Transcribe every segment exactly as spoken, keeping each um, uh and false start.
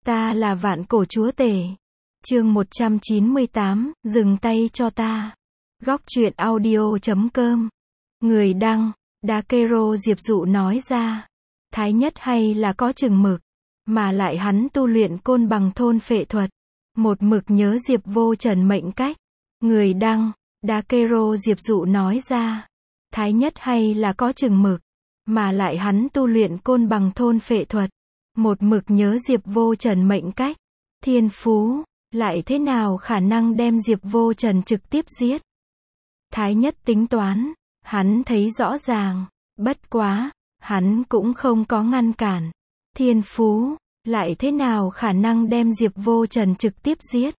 Ta là vạn cổ chúa tể. Chương một trăm chín mươi tám, dừng tay cho ta. Góc truyện audio chấm com. Người đăng, Dakero Diệp Dụ nói ra. Thái nhất hay là có chừng mực, mà lại hắn tu luyện côn bằng thôn phệ thuật. Một mực nhớ Diệp Vô Trần mệnh cách. Người đăng, Dakero Diệp Dụ nói ra. Thái nhất hay là có chừng mực, mà lại hắn tu luyện côn bằng thôn phệ thuật. Một mực nhớ Diệp Vô Trần mệnh cách. Thiên phú, lại thế nào khả năng đem Diệp Vô Trần trực tiếp giết. Thái nhất tính toán, hắn thấy rõ ràng, bất quá, hắn cũng không có ngăn cản. Thiên phú, lại thế nào khả năng đem Diệp Vô Trần trực tiếp giết.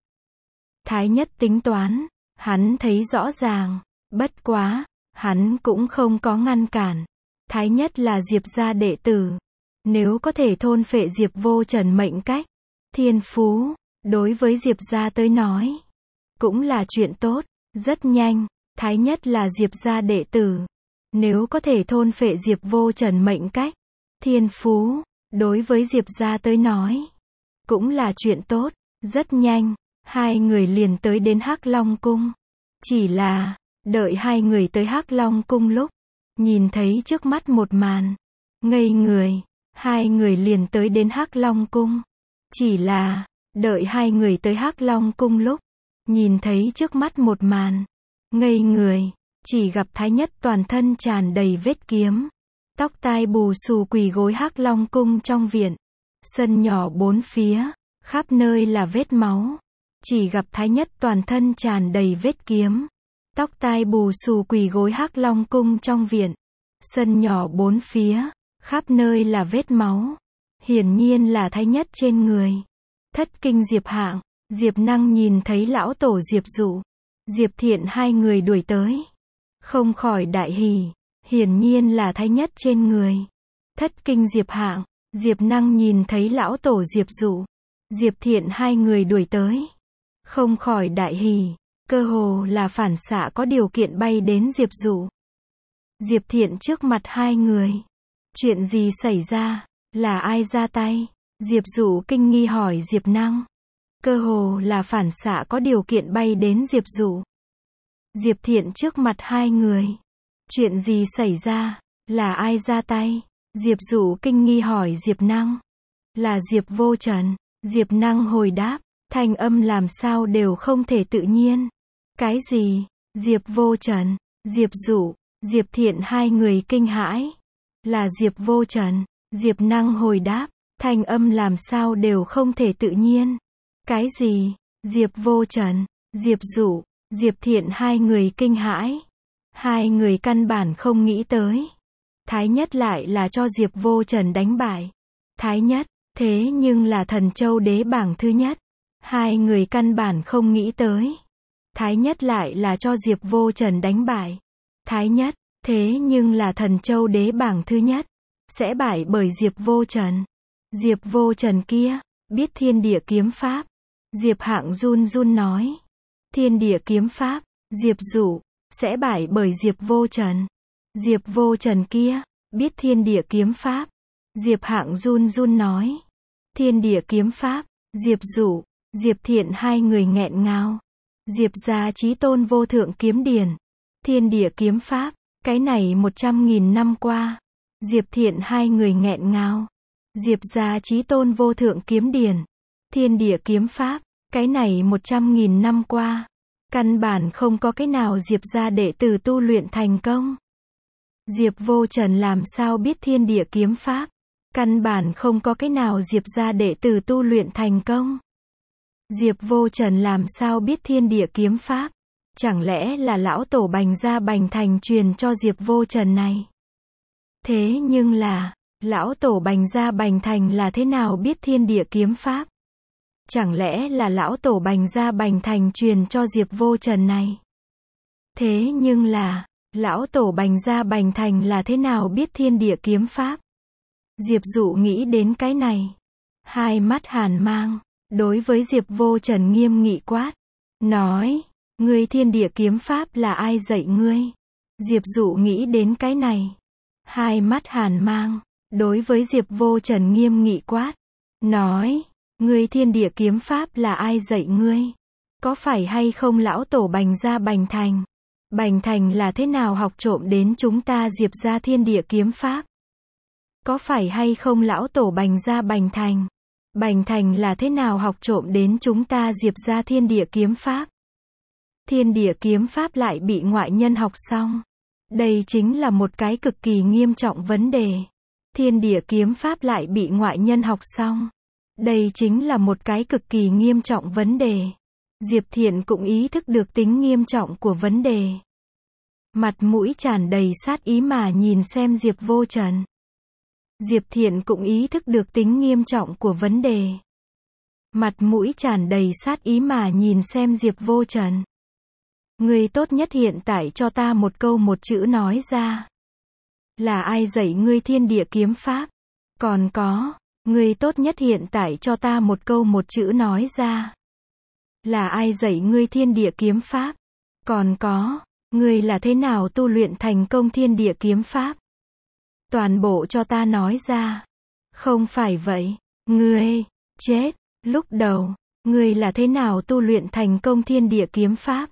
Thái nhất tính toán, hắn thấy rõ ràng, bất quá, hắn cũng không có ngăn cản. Thái nhất là Diệp gia đệ tử. Nếu có thể thôn phệ Diệp Vô Trần mệnh cách, thiên phú, đối với Diệp gia tới nói, cũng là chuyện tốt. Rất nhanh, Thái nhất là Diệp gia đệ tử. Nếu có thể thôn phệ Diệp Vô Trần mệnh cách, thiên phú, đối với Diệp gia tới nói, cũng là chuyện tốt. Rất nhanh, hai người liền tới đến Hắc Long Cung. Chỉ là, đợi hai người tới Hắc Long Cung lúc, nhìn thấy trước mắt một màn, ngây người. Hai người liền tới đến Hắc Long Cung. Chỉ là, đợi hai người tới Hắc Long Cung lúc, nhìn thấy trước mắt một màn, ngây người. Chỉ gặp Thái nhất toàn thân tràn đầy vết kiếm, tóc tai bù xù quỳ gối Hắc Long Cung trong viện. Sân nhỏ bốn phía, khắp nơi là vết máu. Chỉ gặp Thái nhất toàn thân tràn đầy vết kiếm, tóc tai bù xù quỳ gối Hắc Long Cung trong viện. Sân nhỏ bốn phía, khắp nơi là vết máu. Hiển nhiên là Thái nhất trên người. Thất kinh Diệp Hạng, Diệp Năng nhìn thấy lão tổ Diệp Dụ, Diệp Thiện hai người đuổi tới, không khỏi đại hỉ. Hiển nhiên là Thái nhất trên người. Thất kinh Diệp Hạng, Diệp Năng nhìn thấy lão tổ Diệp Dụ, Diệp Thiện hai người đuổi tới, không khỏi đại hỉ. Cơ hồ là phản xạ có điều kiện bay đến Diệp Dụ, Diệp Thiện trước mặt hai người. Chuyện gì xảy ra? Là ai ra tay? Diệp Dụ kinh nghi hỏi Diệp Năng. Cơ hồ là phản xạ có điều kiện bay đến Diệp Dụ, Diệp Thiện trước mặt hai người. Chuyện gì xảy ra? Là ai ra tay? Diệp Dụ kinh nghi hỏi Diệp Năng. Là Diệp Vô Trần. Diệp Năng hồi đáp, thanh âm làm sao đều không thể tự nhiên. Cái gì? Diệp Vô Trần, Diệp Dụ, Diệp Thiện hai người kinh hãi. Là Diệp Vô Trần. Diệp Năng hồi đáp, thanh âm làm sao đều không thể tự nhiên. Cái gì? Diệp Vô Trần, Diệp Dụ, Diệp Thiện hai người kinh hãi. Hai người căn bản không nghĩ tới, Thái nhất lại là cho Diệp Vô Trần đánh bại. Thái nhất, thế nhưng là Thần Châu đế bảng thứ nhất. Hai người căn bản không nghĩ tới, Thái nhất lại là cho Diệp Vô Trần đánh bại. Thái nhất, thế nhưng là Thần Châu đế bảng thứ nhất, sẽ bại bởi Diệp Vô Trần. Diệp Vô Trần kia, biết thiên địa kiếm pháp. Diệp Hạng run run nói. Thiên địa kiếm pháp, Diệp Dụ, sẽ bại bởi Diệp Vô Trần. Diệp Vô Trần kia, biết thiên địa kiếm pháp. Diệp Hạng run run nói. Thiên địa kiếm pháp, Diệp Dụ, Diệp Thiện hai người nghẹn ngào. Diệp gia chí tôn vô thượng kiếm điển. Thiên địa kiếm pháp, cái này một trăm nghìn năm qua. Diệp Thiện hai người nghẹn ngào. Diệp gia chí tôn vô thượng kiếm điển. Thiên địa kiếm pháp, cái này một trăm nghìn năm qua. Căn bản không có cái nào Diệp gia đệ tử tu luyện thành công. Diệp Vô Trần làm sao biết thiên địa kiếm pháp? Căn bản không có cái nào Diệp gia đệ tử tu luyện thành công. Diệp Vô Trần làm sao biết thiên địa kiếm pháp? Chẳng lẽ là lão tổ Bành gia Bành Thành truyền cho Diệp Vô Trần này? Thế nhưng là, lão tổ Bành gia Bành Thành là thế nào biết thiên địa kiếm pháp? Chẳng lẽ là lão tổ Bành gia Bành Thành truyền cho Diệp Vô Trần này? Thế nhưng là, lão tổ Bành gia Bành Thành là thế nào biết thiên địa kiếm pháp? Diệp Dụ nghĩ đến cái này, hai mắt hàn mang, đối với Diệp Vô Trần nghiêm nghị quát, nói, ngươi thiên địa kiếm pháp là ai dạy ngươi? Diệp Dụ nghĩ đến cái này, hai mắt hàn mang, đối với Diệp Vô Trần nghiêm nghị quát, nói, Ngươi thiên địa kiếm pháp là ai dạy ngươi? Có phải hay không lão tổ Bành gia Bành Thành? Bành Thành là thế nào học trộm đến chúng ta Diệp gia thiên địa kiếm pháp? Có phải hay không lão tổ Bành gia Bành Thành? Bành Thành là thế nào học trộm đến chúng ta Diệp gia thiên địa kiếm pháp? Thiên địa kiếm pháp lại bị ngoại nhân học xong. Đây chính là một cái cực kỳ nghiêm trọng vấn đề. Thiên địa kiếm pháp lại bị ngoại nhân học xong. Đây chính là một cái cực kỳ nghiêm trọng vấn đề. Diệp Thiện cũng ý thức được tính nghiêm trọng của vấn đề. Mặt mũi tràn đầy sát ý mà nhìn xem Diệp Vô Trần. Diệp Thiện cũng ý thức được tính nghiêm trọng của vấn đề. Mặt mũi tràn đầy sát ý mà nhìn xem Diệp Vô Trần. Ngươi tốt nhất hiện tại cho ta một câu một chữ nói ra. Là ai dạy ngươi thiên địa kiếm pháp? Còn có, ngươi tốt nhất hiện tại cho ta một câu một chữ nói ra. Là ai dạy ngươi thiên địa kiếm pháp? Còn có, ngươi là thế nào tu luyện thành công thiên địa kiếm pháp? Toàn bộ cho ta nói ra. Không phải vậy, ngươi, chết, lúc đầu, ngươi là thế nào tu luyện thành công thiên địa kiếm pháp?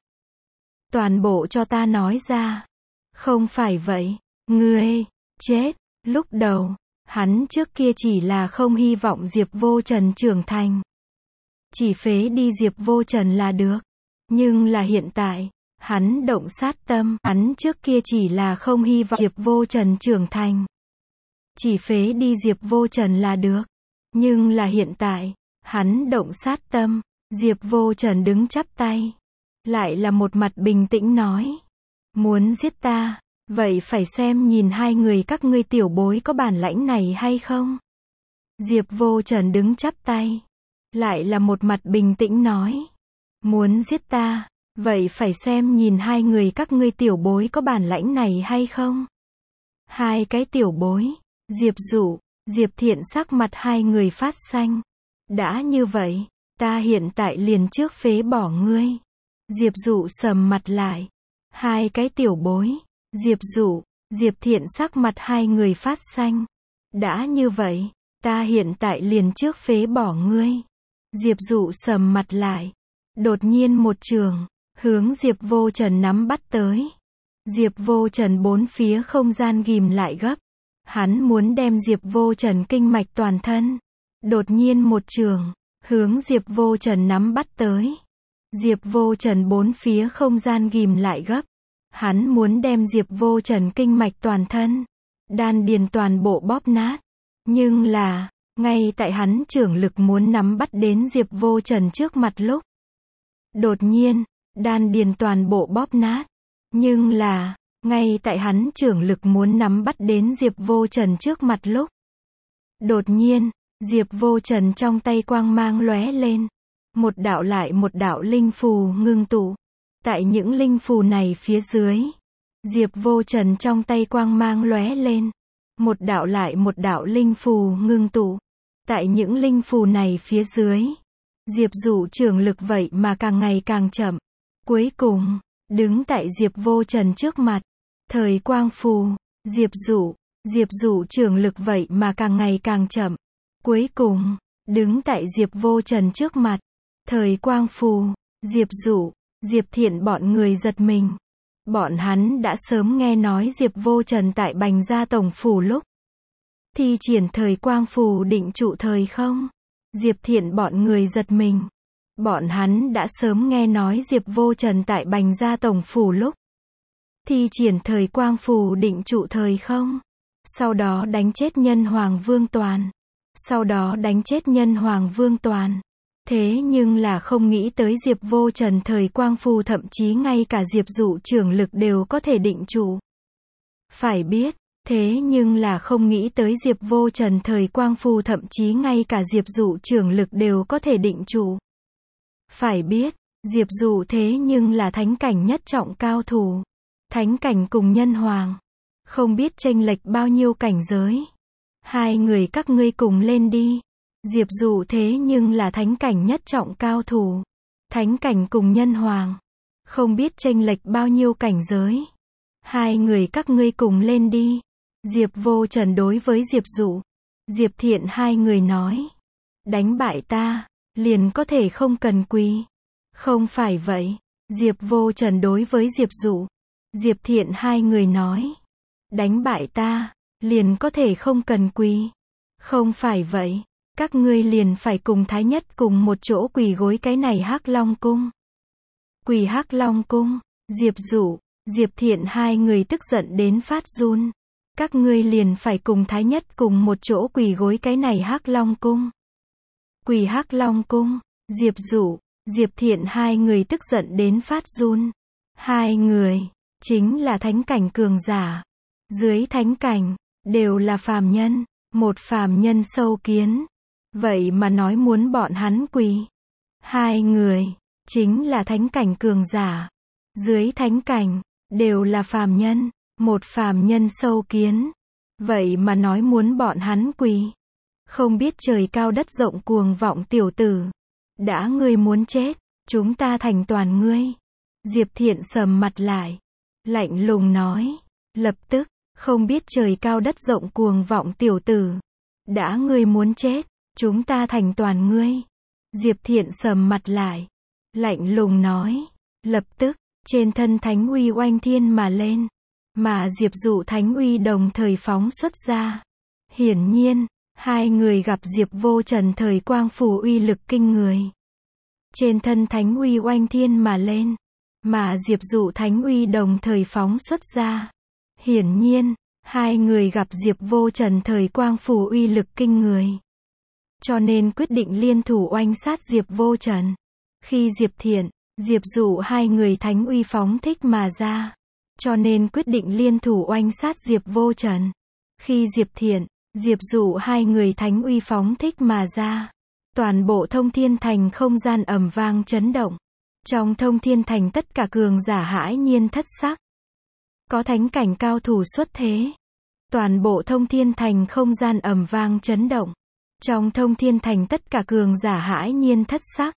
Toàn bộ cho ta nói ra. Không phải vậy, ngươi, chết, lúc đầu, hắn trước kia chỉ là không hy vọng Diệp Vô Trần trưởng thành. Chỉ phế đi Diệp Vô Trần là được. Nhưng là hiện tại, hắn động sát tâm, hắn trước kia chỉ là không hy vọng Diệp Vô Trần trưởng thành. Chỉ phế đi Diệp Vô Trần là được. Nhưng là hiện tại, hắn động sát tâm, Diệp Vô Trần đứng chắp tay. Lại là một mặt bình tĩnh nói. Muốn giết ta, vậy phải xem nhìn hai người các ngươi tiểu bối có bản lãnh này hay không? Diệp Vô Trần đứng chắp tay. Lại là một mặt bình tĩnh nói. Muốn giết ta, vậy phải xem nhìn hai người các ngươi tiểu bối có bản lãnh này hay không? Hai cái tiểu bối, Diệp Dụ, Diệp Thiện sắc mặt hai người phát xanh. Đã như vậy, ta hiện tại liền trước phế bỏ ngươi. Diệp Dụ sầm mặt lại. Hai cái tiểu bối, Diệp Dụ, Diệp Thiện sắc mặt hai người phát xanh. Đã như vậy, ta hiện tại liền trước phế bỏ ngươi. Diệp Dụ sầm mặt lại. Đột nhiên một trường, hướng Diệp Vô Trần nắm bắt tới. Diệp Vô Trần bốn phía không gian ghim lại gấp. Hắn muốn đem Diệp Vô Trần kinh mạch toàn thân. Đột nhiên một trường, hướng Diệp Vô Trần nắm bắt tới. Diệp Vô Trần bốn phía không gian ghim lại gấp. Hắn muốn đem Diệp Vô Trần kinh mạch toàn thân, đan điền toàn bộ bóp nát. Nhưng là, ngay tại hắn trưởng lực muốn nắm bắt đến Diệp Vô Trần trước mặt lúc. Đột nhiên, đan điền toàn bộ bóp nát. Nhưng là, ngay tại hắn trưởng lực muốn nắm bắt đến Diệp Vô Trần trước mặt lúc. Đột nhiên, Diệp Vô Trần trong tay quang mang lóe lên. Một đạo lại một đạo linh phù ngưng tụ. Tại những linh phù này phía dưới, Diệp Vô Trần trong tay quang mang lóe lên. Một đạo lại một đạo linh phù ngưng tụ. Tại những linh phù này phía dưới, Diệp Dụ trưởng lực vậy mà càng ngày càng chậm. Cuối cùng, đứng tại Diệp Vô Trần trước mặt, thời quang phù, Diệp Dụ, Diệp Dụ trưởng lực vậy mà càng ngày càng chậm. Cuối cùng, đứng tại Diệp Vô Trần trước mặt, thời quang phù, Diệp Dụ, Diệp Thiện bọn người giật mình. Bọn hắn đã sớm nghe nói Diệp Vô Trần tại Bành gia tổng phủ lúc thi triển thời quang phù định trụ thời không. Diệp Thiện bọn người giật mình. Bọn hắn đã sớm nghe nói Diệp Vô Trần tại Bành gia tổng phủ lúc thi triển thời quang phù định trụ thời không. Sau đó đánh chết Nhân Hoàng Vương Toàn. Sau đó đánh chết Nhân Hoàng Vương Toàn. Thế nhưng là không nghĩ tới Diệp Vô Trần thời quang phù thậm chí ngay cả Diệp Dụ trưởng lực đều có thể định trụ. Phải biết, thế nhưng là không nghĩ tới Diệp Vô Trần thời quang phù thậm chí ngay cả Diệp Dụ trưởng lực đều có thể định trụ. Phải biết, Diệp Dụ thế nhưng là thánh cảnh nhất trọng cao thủ. Thánh cảnh cùng Nhân Hoàng. Không biết chênh lệch bao nhiêu cảnh giới. Hai người các ngươi cùng lên đi. Diệp Dụ thế nhưng là thánh cảnh nhất trọng cao thủ. Thánh cảnh cùng Nhân Hoàng. Không biết chênh lệch bao nhiêu cảnh giới. Hai người các ngươi cùng lên đi. Diệp Vô Trần đối với Diệp Dụ, Diệp Thiện hai người nói. đánh bại ta, liền có thể không cần quỳ. Không phải vậy. Diệp Vô Trần đối với Diệp Dụ, Diệp Thiện hai người nói. Đánh bại ta, liền có thể không cần quỳ. Không phải vậy. Các ngươi liền phải cùng Thái Nhất cùng một chỗ quỳ gối cái này Hắc Long Cung. Quỳ Hắc Long Cung. Diệp Dụ, Diệp Thiện hai người tức giận đến phát run. Các ngươi liền phải cùng Thái Nhất cùng một chỗ quỳ gối cái này Hắc Long Cung. Quỳ Hắc Long Cung. Diệp Dụ, Diệp Thiện hai người tức giận đến phát run. Hai người, chính là thánh cảnh cường giả. Dưới thánh cảnh, đều là phàm nhân. Một phàm nhân sâu kiến. Vậy mà nói muốn bọn hắn quỳ. Hai người, chính là thánh cảnh cường giả. Dưới thánh cảnh, đều là phàm nhân. Một phàm nhân sâu kiến. Vậy mà nói muốn bọn hắn quỳ. Không biết trời cao đất rộng cuồng vọng tiểu tử. Đã ngươi muốn chết, chúng ta thành toàn ngươi. Diệp Thiện sầm mặt lại. Lạnh lùng nói. Lập tức, không biết trời cao đất rộng cuồng vọng tiểu tử. Đã ngươi muốn chết, chúng ta thành toàn ngươi. Diệp Thiện sầm mặt lại. Lạnh lùng nói. Lập tức, trên thân thánh uy oanh thiên mà lên. Mà Diệp Dụ thánh uy đồng thời phóng xuất ra. Hiển nhiên, hai người gặp Diệp Vô Trần thời quang phủ uy lực kinh người. Trên thân thánh uy oanh thiên mà lên. Mà Diệp Dụ thánh uy đồng thời phóng xuất ra. Hiển nhiên, hai người gặp Diệp Vô Trần thời quang phủ uy lực kinh người. Cho nên quyết định liên thủ oanh sát Diệp Vô Trần. Khi Diệp Thiện, Diệp Dụ hai người thánh uy phóng thích mà ra. Cho nên quyết định liên thủ oanh sát Diệp Vô Trần. Khi Diệp Thiện, Diệp Dụ hai người thánh uy phóng thích mà ra. Toàn bộ Thông Thiên Thành không gian ầm vang chấn động. Trong Thông Thiên Thành tất cả cường giả hãi nhiên thất sắc. Có thánh cảnh cao thủ xuất thế. Toàn bộ Thông Thiên Thành không gian ầm vang chấn động. Trong Thông Thiên Thành tất cả cường giả hãi nhiên thất sắc.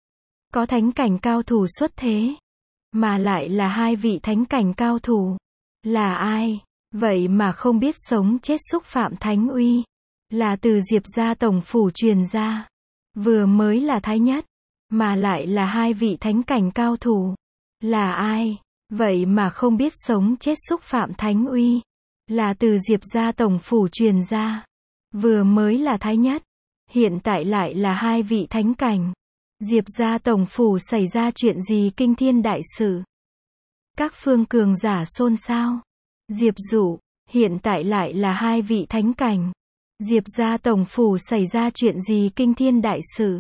Có thánh cảnh cao thủ xuất thế. Mà lại là hai vị thánh cảnh cao thủ. Là ai? Vậy mà không biết sống chết xúc phạm thánh uy. Là từ Diệp gia tổng phủ truyền ra. Vừa mới là Thái Nhất. Mà lại là hai vị thánh cảnh cao thủ. Là ai? Vậy mà không biết sống chết xúc phạm thánh uy. Là từ Diệp gia tổng phủ truyền ra. Vừa mới là Thái Nhất. Hiện tại lại là hai vị thánh cảnh. Diệp gia tổng phủ xảy ra chuyện gì kinh thiên đại sự? Các phương cường giả xôn xao. Diệp Dụ, hiện tại lại là hai vị thánh cảnh. Diệp gia tổng phủ xảy ra chuyện gì kinh thiên đại sự?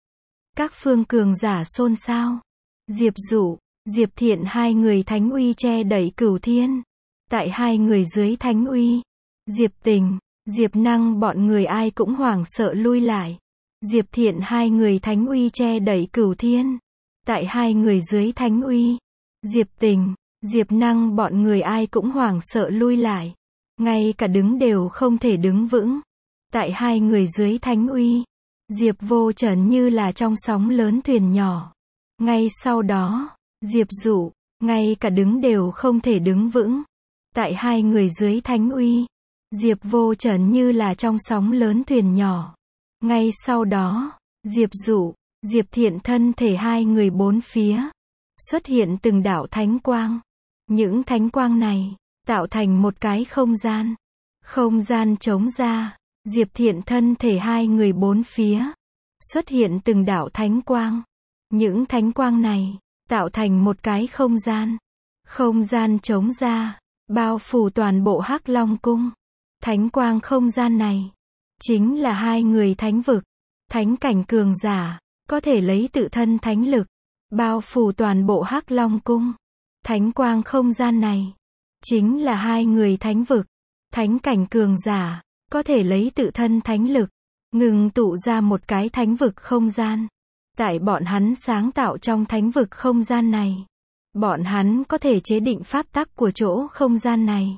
Các phương cường giả xôn xao. Diệp Dụ, Diệp Thiện hai người thánh uy che đẩy cửu thiên. Tại hai người dưới thánh uy. Diệp Tình, Diệp Năng bọn người ai cũng hoảng sợ lui lại. Diệp Thiện hai người thánh uy che đẩy cửu thiên. Tại hai người dưới thánh uy. Diệp Tình, Diệp Năng bọn người ai cũng hoảng sợ lui lại. Ngay cả đứng đều không thể đứng vững. Tại hai người dưới thánh uy. Diệp Vô Trần như là trong sóng lớn thuyền nhỏ. Ngay sau đó, Diệp Dụ, ngay cả đứng đều không thể đứng vững. Tại hai người dưới thánh uy. Diệp Vô Trần như là trong sóng lớn thuyền nhỏ. Ngay sau đó, Diệp Dụ, Diệp Thiện thân thể hai người bốn phía. Xuất hiện từng đạo thánh quang. Những thánh quang này, tạo thành một cái không gian. Không gian trống ra. Diệp Thiện thân thể hai người bốn phía. Xuất hiện từng đạo thánh quang. Những thánh quang này, tạo thành một cái không gian. Không gian trống ra. Bao phủ toàn bộ Hắc Long Cung. Thánh quang không gian này. Chính là hai người thánh vực. Thánh cảnh cường giả. Có thể lấy tự thân thánh lực. Bao phủ toàn bộ Hắc Long Cung. Thánh quang không gian này. Chính là hai người thánh vực. Thánh cảnh cường giả. Có thể lấy tự thân thánh lực. Ngừng tụ ra một cái thánh vực không gian. Tại bọn hắn sáng tạo trong thánh vực không gian này. Bọn hắn có thể chế định pháp tắc của chỗ không gian này.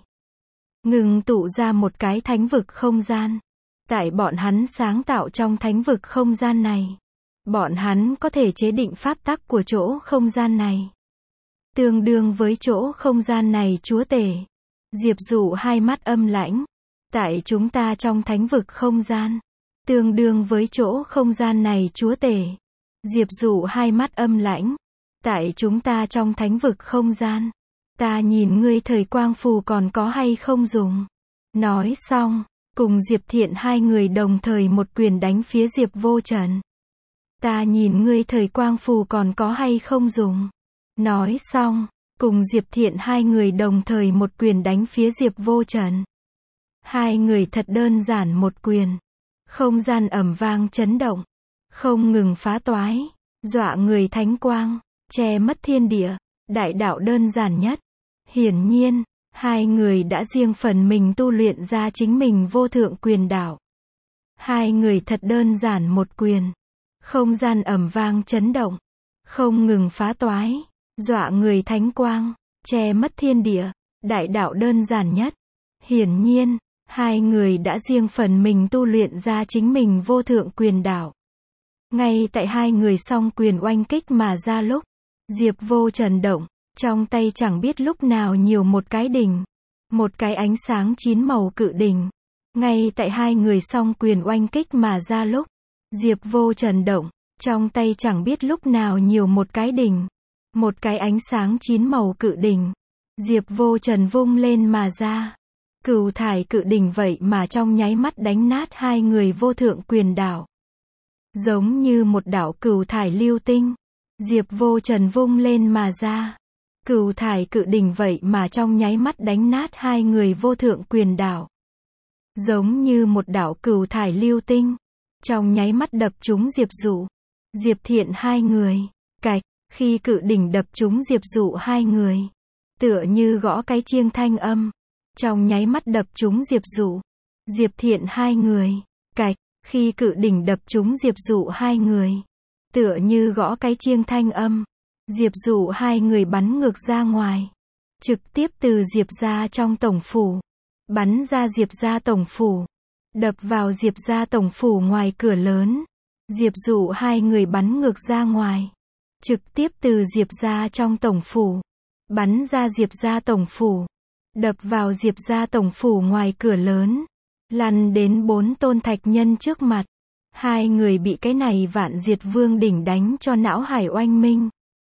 Ngừng tụ ra một cái thánh vực không gian. Tại bọn hắn sáng tạo trong thánh vực không gian này. Bọn hắn có thể chế định pháp tắc của chỗ không gian này. Tương đương với chỗ không gian này chúa tể. Diệp Dụ hai mắt âm lãnh. Tại chúng ta trong thánh vực không gian. Tương đương với chỗ không gian này chúa tể. Diệp Dụ hai mắt âm lãnh. Tại chúng ta trong thánh vực không gian. Ta nhìn ngươi thời quang phù còn có hay không dùng. Nói xong, cùng Diệp Thiện hai người đồng thời một quyền đánh phía Diệp Vô Trần. Ta nhìn ngươi thời quang phù còn có hay không dùng. Nói xong, cùng Diệp Thiện hai người đồng thời một quyền đánh phía Diệp Vô Trần. Hai người thật đơn giản một quyền. Không gian ầm vang chấn động. Không ngừng phá toái. Dọa người thánh quang. Che mất thiên địa. Đại đạo đơn giản nhất. Hiển nhiên, hai người đã riêng phần mình tu luyện ra chính mình vô thượng quyền đạo. Hai người thật đơn giản một quyền. Không gian ầm vang chấn động. Không ngừng phá toái. Dọa người thánh quang. Che mất thiên địa. Đại đạo đơn giản nhất. Hiển nhiên, hai người đã riêng phần mình tu luyện ra chính mình vô thượng quyền đạo. Ngay tại hai người song quyền oanh kích mà ra lúc, Diệp Vô Trần động, trong tay chẳng biết lúc nào nhiều một cái đỉnh. Một cái ánh sáng chín màu cự đỉnh. Ngay tại hai người song quyền oanh kích mà ra lúc, Diệp Vô Trần động, trong tay chẳng biết lúc nào nhiều một cái đỉnh. Một cái ánh sáng chín màu cự đỉnh. Diệp Vô Trần vung lên mà ra. Cửu thải cự đỉnh vậy mà trong nháy mắt đánh nát hai người vô thượng quyền đạo. Giống như một đạo cửu thải lưu tinh. Diệp Vô Trần vung lên mà ra. Cửu thải cự đỉnh vậy mà trong nháy mắt đánh nát hai người vô thượng quyền đạo. Giống như một đạo cửu thải lưu tinh. Trong nháy mắt đập trúng Diệp Dụ. Diệp Thiện hai người. Cạch, khi cự đỉnh đập trúng Diệp Dụ hai người. Tựa như gõ cái chiêng thanh âm. Trong nháy mắt đập trúng Diệp Dụ. Diệp Thiện hai người. Cạch, khi cự đỉnh đập trúng Diệp Dụ hai người. Tựa như gõ cái chiêng thanh âm. Diệp Dụ hai người bắn ngược ra ngoài. Trực tiếp từ Diệp gia trong tổng phủ. Bắn ra Diệp gia tổng phủ. Đập vào Diệp gia tổng phủ ngoài cửa lớn. Diệp Dụ hai người bắn ngược ra ngoài. Trực tiếp từ Diệp gia trong tổng phủ. Bắn ra Diệp gia tổng phủ. Đập vào Diệp gia tổng phủ ngoài cửa lớn. Lăn đến bốn tôn thạch nhân trước mặt. Hai người bị cái này vạn diệt vương đỉnh đánh cho não hải oanh minh.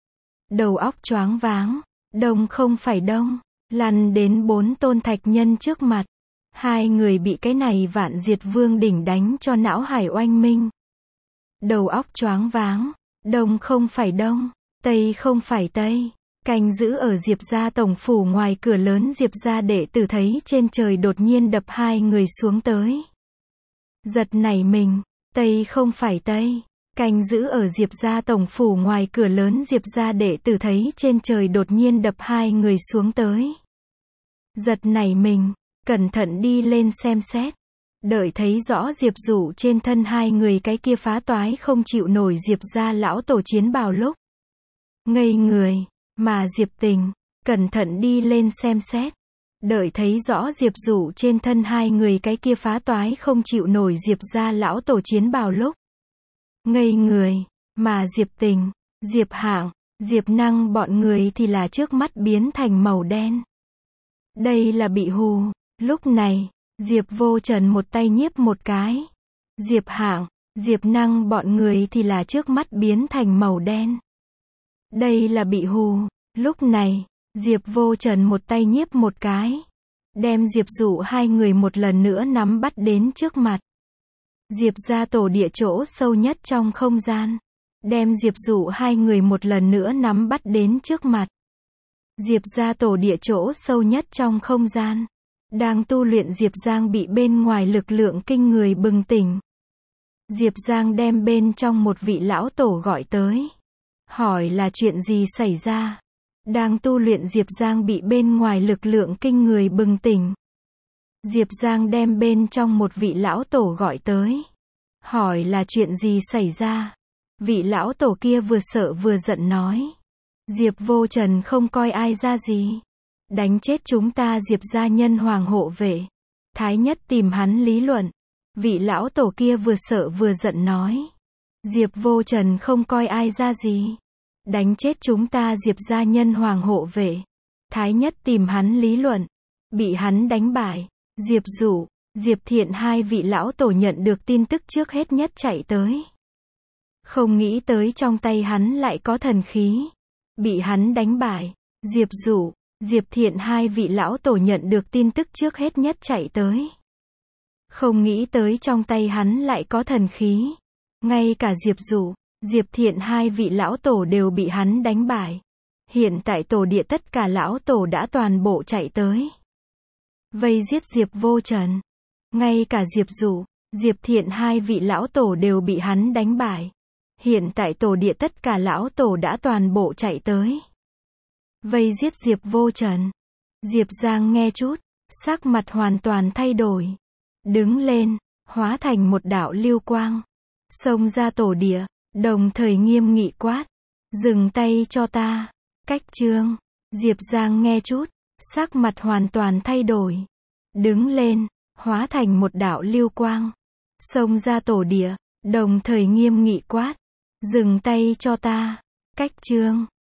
Đầu óc choáng váng. Đông không phải đông. Lăn đến bốn tôn thạch nhân trước mặt. Hai người bị cái này vạn diệt vương đỉnh đánh cho não hải oanh minh. Đầu óc choáng váng. Đông không phải đông. Tây không phải tây. Canh giữ ở Diệp gia tổng phủ ngoài cửa lớn Diệp gia đệ tử thấy trên trời đột nhiên đập hai người xuống tới. Giật nảy mình. Tây không phải tây. Canh giữ ở Diệp gia tổng phủ ngoài cửa lớn Diệp gia đệ tử thấy trên trời đột nhiên đập hai người xuống tới. Giật nảy mình. Cẩn thận đi lên xem xét. Đợi thấy rõ Diệp Dụ trên thân hai người cái kia phá toái không chịu nổi Diệp gia lão tổ chiến bào lúc. Ngây người. Mà Diệp Tình. Cẩn thận đi lên xem xét. Đợi thấy rõ Diệp Dụ trên thân hai người cái kia phá toái không chịu nổi Diệp gia lão tổ chiến bào lúc. Ngây người. Mà Diệp Tình, Diệp Hạng, Diệp Năng bọn người thì là trước mắt biến thành màu đen. Đây là bị hù. Lúc này, Diệp Vô Trần một tay nhiếp một cái. Diệp Hạng, Diệp Năng bọn người thì là trước mắt biến thành màu đen. Đây là bị hù. Lúc này, Diệp Vô Trần một tay nhiếp một cái. Đem Diệp Dụ hai người một lần nữa nắm bắt đến trước mặt. Diệp gia tổ địa chỗ sâu nhất trong không gian. Đem Diệp Dụ hai người một lần nữa nắm bắt đến trước mặt. Diệp gia tổ địa chỗ sâu nhất trong không gian. Đang tu luyện Diệp Giang bị bên ngoài lực lượng kinh người bừng tỉnh. Diệp Giang đem bên trong một vị lão tổ gọi tới. Hỏi là chuyện gì xảy ra. Đang tu luyện Diệp Giang bị bên ngoài lực lượng kinh người bừng tỉnh. Diệp Giang đem bên trong một vị lão tổ gọi tới. Hỏi là chuyện gì xảy ra. Vị lão tổ kia vừa sợ vừa giận nói. Diệp Vô Trần không coi ai ra gì. Đánh chết chúng ta Diệp gia nhân hoàng hộ vệ. Thái nhất tìm hắn lý luận. Vị lão tổ kia vừa sợ vừa giận nói. Diệp Vô Trần không coi ai ra gì. Đánh chết chúng ta Diệp gia nhân hoàng hộ vệ. Thái nhất tìm hắn lý luận. Bị hắn đánh bại. Diệp Dụ, Diệp Thiện hai vị lão tổ nhận được tin tức trước hết nhất chạy tới. Không nghĩ tới trong tay hắn lại có thần khí. Bị hắn đánh bại. Diệp Dụ, Diệp Thiện hai vị lão tổ nhận được tin tức trước hết nhất chạy tới. Không nghĩ tới trong tay hắn lại có thần khí. Ngay cả Diệp Dụ, Diệp Thiện hai vị lão tổ đều bị hắn đánh bại. Hiện tại tổ địa tất cả lão tổ đã toàn bộ chạy tới. Vây giết Diệp Vô Trần. Ngay cả Diệp Dụ, Diệp Thiện hai vị lão tổ đều bị hắn đánh bại. Hiện tại tổ địa tất cả lão tổ đã toàn bộ chạy tới. Vây giết Diệp Vô Trần. Diệp Giang nghe chút, sắc mặt hoàn toàn thay đổi. Đứng lên, hóa thành một đạo lưu quang. Xông ra tổ địa, đồng thời nghiêm nghị quát. Dừng tay cho ta. Cách trương. Diệp Giang nghe chút, sắc mặt hoàn toàn thay đổi. Đứng lên, hóa thành một đạo lưu quang. Xông ra tổ địa, đồng thời nghiêm nghị quát. Dừng tay cho ta. Cách trương.